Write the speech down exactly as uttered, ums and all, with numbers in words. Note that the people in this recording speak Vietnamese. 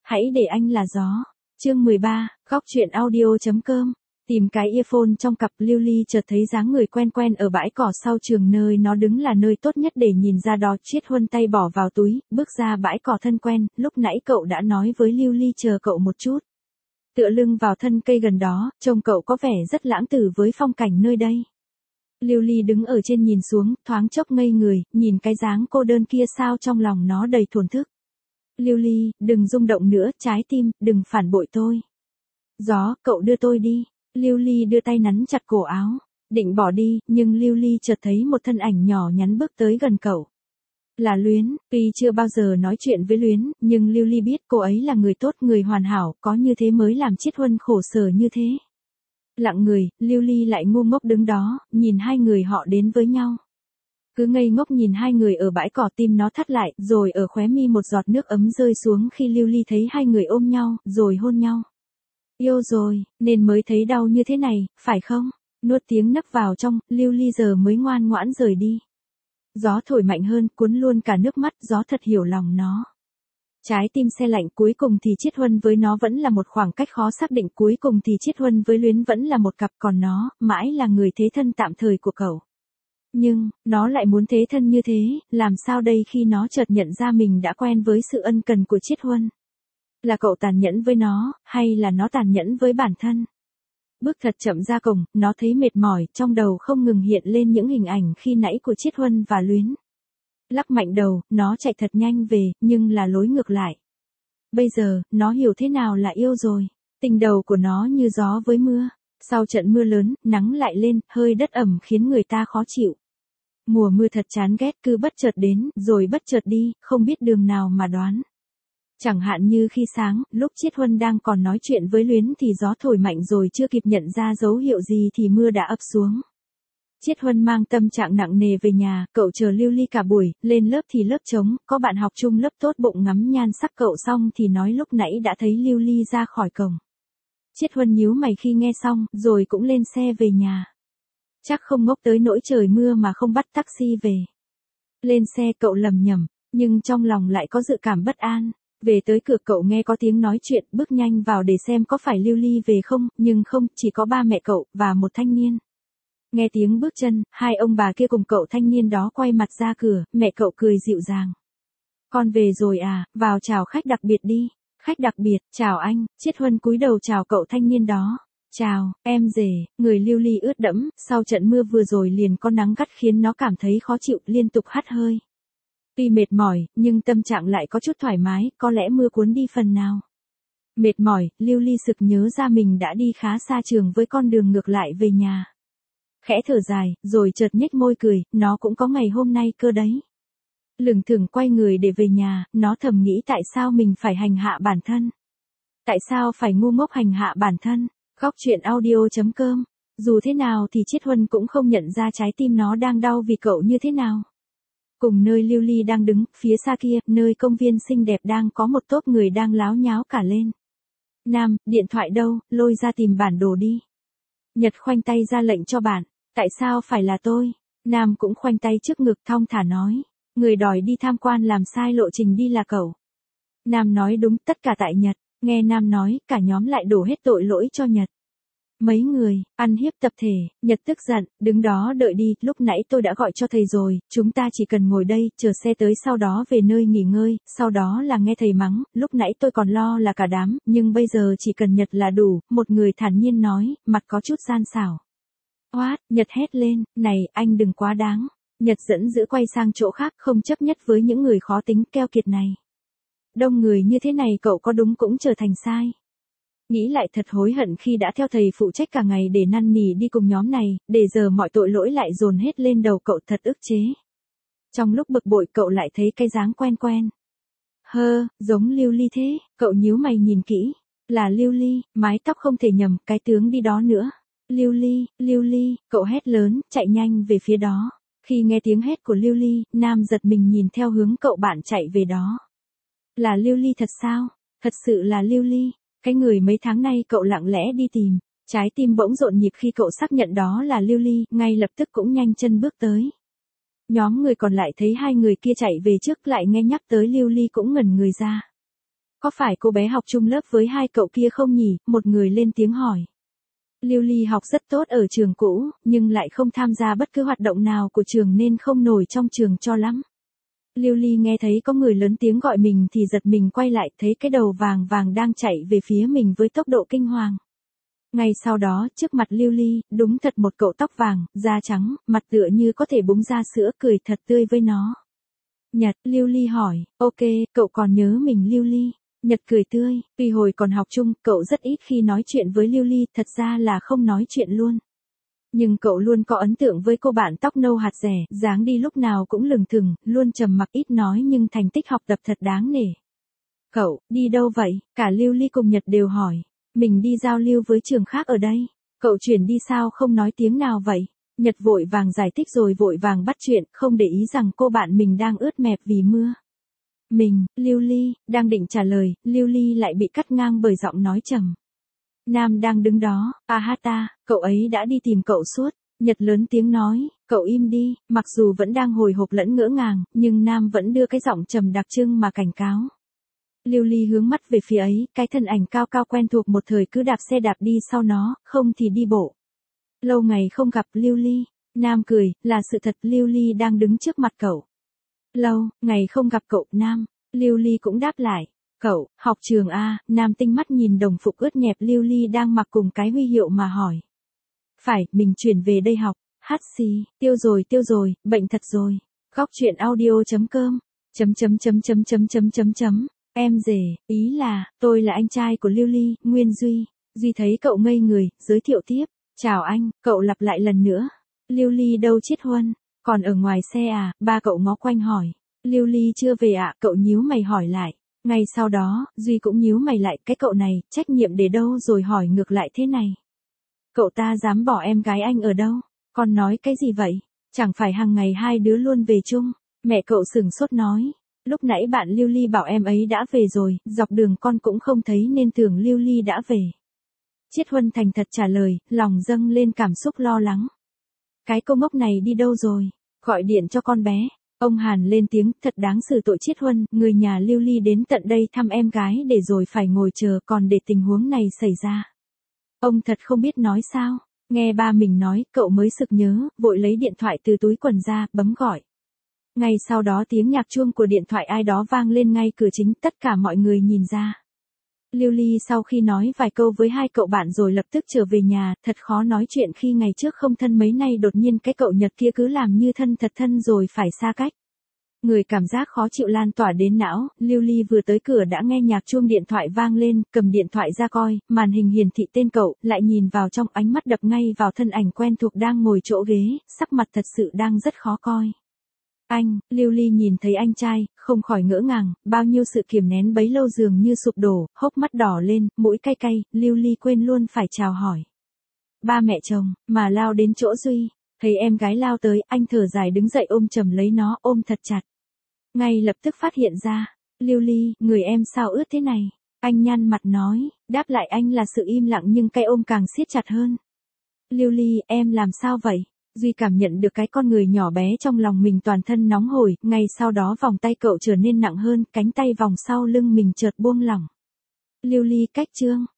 Hãy để anh là gió. Chương mười ba, góc truyện audio chấm com. Tìm cái earphone trong cặp, Lưu Ly chợt thấy dáng người quen quen ở bãi cỏ sau trường nơi nó đứng là nơi tốt nhất để nhìn ra đó. Triết Huân tay bỏ vào túi, bước ra bãi cỏ thân quen, lúc nãy cậu đã nói với Lưu Ly chờ cậu một chút. Tựa lưng vào thân cây gần đó, trông cậu có vẻ rất lãng tử với phong cảnh nơi đây. Lưu Ly đứng ở trên nhìn xuống, thoáng chốc ngây người, nhìn cái dáng cô đơn kia sao trong lòng nó đầy thổn thức. Lưu Ly, đừng rung động nữa, trái tim, đừng phản bội tôi. Gió, cậu đưa tôi đi. Lưu Ly đưa tay nắn chặt cổ áo, định bỏ đi, nhưng Lưu Ly chợt thấy một thân ảnh nhỏ nhắn bước tới gần cậu. Là Luyến, tuy chưa bao giờ nói chuyện với Luyến, nhưng Lưu Ly biết cô ấy là người tốt, người hoàn hảo, có như thế mới làm Triết Huân khổ sở như thế. Lặng người, Lưu Ly lại ngu ngốc đứng đó, nhìn hai người họ đến với nhau. Cứ ngây ngốc nhìn hai người ở bãi cỏ, tim nó thắt lại, rồi ở khóe mi một giọt nước ấm rơi xuống khi Lưu Ly thấy hai người ôm nhau, rồi hôn nhau. Yêu rồi, nên mới thấy đau như thế này, phải không? Nuốt tiếng nấc vào trong, Lưu Ly giờ mới ngoan ngoãn rời đi. Gió thổi mạnh hơn, cuốn luôn cả nước mắt, gió thật hiểu lòng nó. Trái tim se lạnh, cuối cùng thì Triết Huân với nó vẫn là một khoảng cách khó xác định, cuối cùng thì Triết Huân với Luyến vẫn là một cặp, còn nó, mãi là người thế thân tạm thời của cậu. Nhưng, nó lại muốn thế thân như thế, làm sao đây khi nó chợt nhận ra mình đã quen với sự ân cần của Triết Huân? Là cậu tàn nhẫn với nó, hay là nó tàn nhẫn với bản thân? Bước thật chậm ra cổng, nó thấy mệt mỏi, trong đầu không ngừng hiện lên những hình ảnh khi nãy của Triết Huân và Luyến. Lắc mạnh đầu, nó chạy thật nhanh về, nhưng là lối ngược lại. Bây giờ, nó hiểu thế nào là yêu rồi. Tình đầu của nó như gió với mưa. Sau trận mưa lớn, nắng lại lên, hơi đất ẩm khiến người ta khó chịu. Mùa mưa thật chán ghét, cứ bất chợt đến, rồi bất chợt đi, không biết đường nào mà đoán. Chẳng hạn như khi sáng, lúc Triết Huân đang còn nói chuyện với Luyến thì gió thổi mạnh rồi chưa kịp nhận ra dấu hiệu gì thì mưa đã ập xuống. Triết Huân mang tâm trạng nặng nề về nhà, cậu chờ Lưu Ly cả buổi, lên lớp thì lớp trống, có bạn học chung lớp tốt bụng ngắm nhan sắc cậu xong thì nói lúc nãy đã thấy Lưu Ly ra khỏi cổng. Triết Huân nhíu mày khi nghe xong, rồi cũng lên xe về nhà. Chắc không ngốc tới nỗi trời mưa mà không bắt taxi về. Lên xe cậu lầm nhầm, nhưng trong lòng lại có dự cảm bất an. Về tới cửa cậu nghe có tiếng nói chuyện, bước nhanh vào để xem có phải Lưu Ly về không, nhưng không, chỉ có ba mẹ cậu, và một thanh niên. Nghe tiếng bước chân, hai ông bà kia cùng cậu thanh niên đó quay mặt ra cửa, mẹ cậu cười dịu dàng. Con về rồi à, vào chào khách đặc biệt đi. Khách đặc biệt, chào anh. Triết Huân cúi đầu chào cậu thanh niên đó. Chào, em rể. Người Lưu Ly ướt đẫm, sau trận mưa vừa rồi liền có nắng gắt khiến nó cảm thấy khó chịu, liên tục hắt hơi. Tuy mệt mỏi, nhưng tâm trạng lại có chút thoải mái, có lẽ mưa cuốn đi phần nào. Mệt mỏi, Lưu Ly sực nhớ ra mình đã đi khá xa trường với con đường ngược lại về nhà. Khẽ thở dài, rồi chợt nhếch môi cười, nó cũng có ngày hôm nay cơ đấy. Lững thững quay người để về nhà, nó thầm nghĩ tại sao mình phải hành hạ bản thân. Tại sao phải ngu ngốc hành hạ bản thân. Góc truyện audio chấm com. Dù thế nào thì Triết Huân cũng không nhận ra trái tim nó đang đau vì cậu như thế nào. Cùng nơi Lưu Ly đang đứng, phía xa kia, nơi công viên xinh đẹp đang có một tốp người đang láo nháo cả lên. Nam, điện thoại đâu, lôi ra tìm bản đồ đi. Nhật khoanh tay ra lệnh cho bạn. Tại sao phải là tôi? Nam cũng khoanh tay trước ngực thong thả nói. Người đòi đi tham quan làm sai lộ trình đi là cậu. Nam nói đúng, tất cả tại Nhật. Nghe Nam nói, cả nhóm lại đổ hết tội lỗi cho Nhật. Mấy người, ăn hiếp tập thể, Nhật tức giận, đứng đó đợi đi, lúc nãy tôi đã gọi cho thầy rồi, chúng ta chỉ cần ngồi đây, chờ xe tới sau đó về nơi nghỉ ngơi, sau đó là nghe thầy mắng, lúc nãy tôi còn lo là cả đám, nhưng bây giờ chỉ cần Nhật là đủ, một người thản nhiên nói, mặt có chút gian xảo. Oát, Nhật hét lên, này, anh đừng quá đáng. Nhật dẫn dữ quay sang chỗ khác, không chấp nhất với những người khó tính keo kiệt này. Đông người như thế này cậu có đúng cũng trở thành sai. Nghĩ lại thật hối hận khi đã theo thầy phụ trách cả ngày để năn nỉ đi cùng nhóm này, để giờ mọi tội lỗi lại dồn hết lên đầu cậu, thật ức chế. Trong lúc bực bội cậu lại thấy cái dáng quen quen. Hơ, giống Lưu Ly thế, cậu nhíu mày nhìn kỹ. Là Lưu Ly, mái tóc không thể nhầm, cái tướng đi đó nữa. Lưu Ly, Lưu Ly, cậu hét lớn, chạy nhanh về phía đó. Khi nghe tiếng hét của Lưu Ly, Nam giật mình nhìn theo hướng cậu bạn chạy về đó. Là Lưu Ly thật sao? Thật sự là Lưu Ly. Cái người mấy tháng nay cậu lặng lẽ đi tìm. Trái tim bỗng rộn nhịp khi cậu xác nhận đó là Lưu Ly, ngay lập tức cũng nhanh chân bước tới. Nhóm người còn lại thấy hai người kia chạy về trước lại nghe nhắc tới Lưu Ly cũng ngẩn người ra. Có phải cô bé học chung lớp với hai cậu kia không nhỉ? Một người lên tiếng hỏi. Lưu Ly học rất tốt ở trường cũ, nhưng lại không tham gia bất cứ hoạt động nào của trường nên không nổi trong trường cho lắm. Lưu Ly nghe thấy có người lớn tiếng gọi mình thì giật mình quay lại, thấy cái đầu vàng vàng đang chạy về phía mình với tốc độ kinh hoàng. Ngay sau đó, trước mặt Lưu Ly, đúng thật một cậu tóc vàng, da trắng, mặt tựa như có thể búng ra sữa, cười thật tươi với nó. Nhật, Lưu Ly hỏi, ok, cậu còn nhớ mình Lưu Ly? Nhật cười tươi, vì hồi còn học chung, cậu rất ít khi nói chuyện với Lưu Ly, thật ra là không nói chuyện luôn. Nhưng cậu luôn có ấn tượng với cô bạn tóc nâu hạt rẻ, dáng đi lúc nào cũng lừng thừng, luôn trầm mặc ít nói nhưng thành tích học tập thật đáng nể. Cậu, đi đâu vậy? Cả Lưu Ly cùng Nhật đều hỏi. Mình đi giao lưu với trường khác ở đây. Cậu chuyển đi sao không nói tiếng nào vậy? Nhật vội vàng giải thích rồi vội vàng bắt chuyện, không để ý rằng cô bạn mình đang ướt mẹp vì mưa. Mình, Lưu Ly, đang định trả lời, Lưu Ly lại bị cắt ngang bởi giọng nói trầm. Nam đang đứng đó, à ha ta, cậu ấy đã đi tìm cậu suốt. Nhật lớn tiếng nói, cậu im đi, mặc dù vẫn đang hồi hộp lẫn ngỡ ngàng, nhưng Nam vẫn đưa cái giọng trầm đặc trưng mà cảnh cáo. Lưu Ly hướng mắt về phía ấy, cái thân ảnh cao cao quen thuộc một thời cứ đạp xe đạp đi sau nó, không thì đi bộ. Lâu ngày không gặp Lưu Ly, Nam cười, là sự thật Lưu Ly đang đứng trước mặt cậu. Lâu, ngày không gặp cậu, Nam, Lưu Ly cũng đáp lại. Cậu, học trường A, Nam tinh mắt nhìn đồng phục ướt nhẹp Lưu Ly đang mặc cùng cái huy hiệu mà hỏi. Phải, mình chuyển về đây học, hát xì, tiêu rồi tiêu rồi, bệnh thật rồi. Góc chuyện audio chấm com, chấm chấm chấm chấm chấm chấm chấm chấm. Em rể, ý là, tôi là anh trai của Lưu Ly, Nguyên Duy. Duy thấy cậu ngây người, giới thiệu tiếp. Chào anh, cậu lặp lại lần nữa. Lưu Ly đâu Chiết Huân? Còn ở ngoài xe à? Ba cậu ngó quanh hỏi. Lưu Ly chưa về ạ, à? Cậu nhíu mày hỏi lại. Ngay sau đó, Duy cũng nhíu mày lại, cái cậu này, trách nhiệm để đâu rồi hỏi ngược lại thế này. Cậu ta dám bỏ em gái anh ở đâu? Con nói cái gì vậy? Chẳng phải hàng ngày hai đứa luôn về chung? Mẹ cậu sửng sốt nói. Lúc nãy bạn Lưu Ly bảo em ấy đã về rồi, dọc đường con cũng không thấy nên tưởng Lưu Ly đã về. Chiết Huân thành thật trả lời, lòng dâng lên cảm xúc lo lắng. Cái cô ngốc này đi đâu rồi? Gọi điện cho con bé. Ông Hàn lên tiếng, thật đáng xử tội Chiết Huân, người nhà Lưu Ly đến tận đây thăm em gái để rồi phải ngồi chờ còn để tình huống này xảy ra. Ông thật không biết nói sao. Nghe ba mình nói, cậu mới sực nhớ, vội lấy điện thoại từ túi quần ra, bấm gọi. Ngay sau đó tiếng nhạc chuông của điện thoại ai đó vang lên ngay cửa chính, tất cả mọi người nhìn ra. Lưu Ly sau khi nói vài câu với hai cậu bạn rồi lập tức trở về nhà, thật khó nói chuyện khi ngày trước không thân mấy nay đột nhiên cái cậu Nhật kia cứ làm như thân thật thân rồi phải xa cách. Người cảm giác khó chịu lan tỏa đến não, Lưu Ly vừa tới cửa đã nghe nhạc chuông điện thoại vang lên, cầm điện thoại ra coi, màn hình hiển thị tên cậu, lại nhìn vào trong ánh mắt đập ngay vào thân ảnh quen thuộc đang ngồi chỗ ghế, sắc mặt thật sự đang rất khó coi. Anh, Lưu Ly nhìn thấy anh trai, không khỏi ngỡ ngàng, bao nhiêu sự kiềm nén bấy lâu dường như sụp đổ, hốc mắt đỏ lên, mũi cay cay, Lưu Ly quên luôn phải chào hỏi. Ba mẹ chồng, mà lao đến chỗ Duy, thấy em gái lao tới, anh thở dài đứng dậy ôm chầm lấy nó, ôm thật chặt. Ngay lập tức phát hiện ra, Lưu Ly, người em sao ướt thế này? Anh nhăn mặt nói, đáp lại anh là sự im lặng nhưng cái ôm càng siết chặt hơn. Lưu Ly, em làm sao vậy? Duy cảm nhận được cái con người nhỏ bé trong lòng mình toàn thân nóng hổi, ngay sau đó vòng tay cậu trở nên nặng hơn, cánh tay vòng sau lưng mình chợt buông lỏng. Lưu Ly cách chương.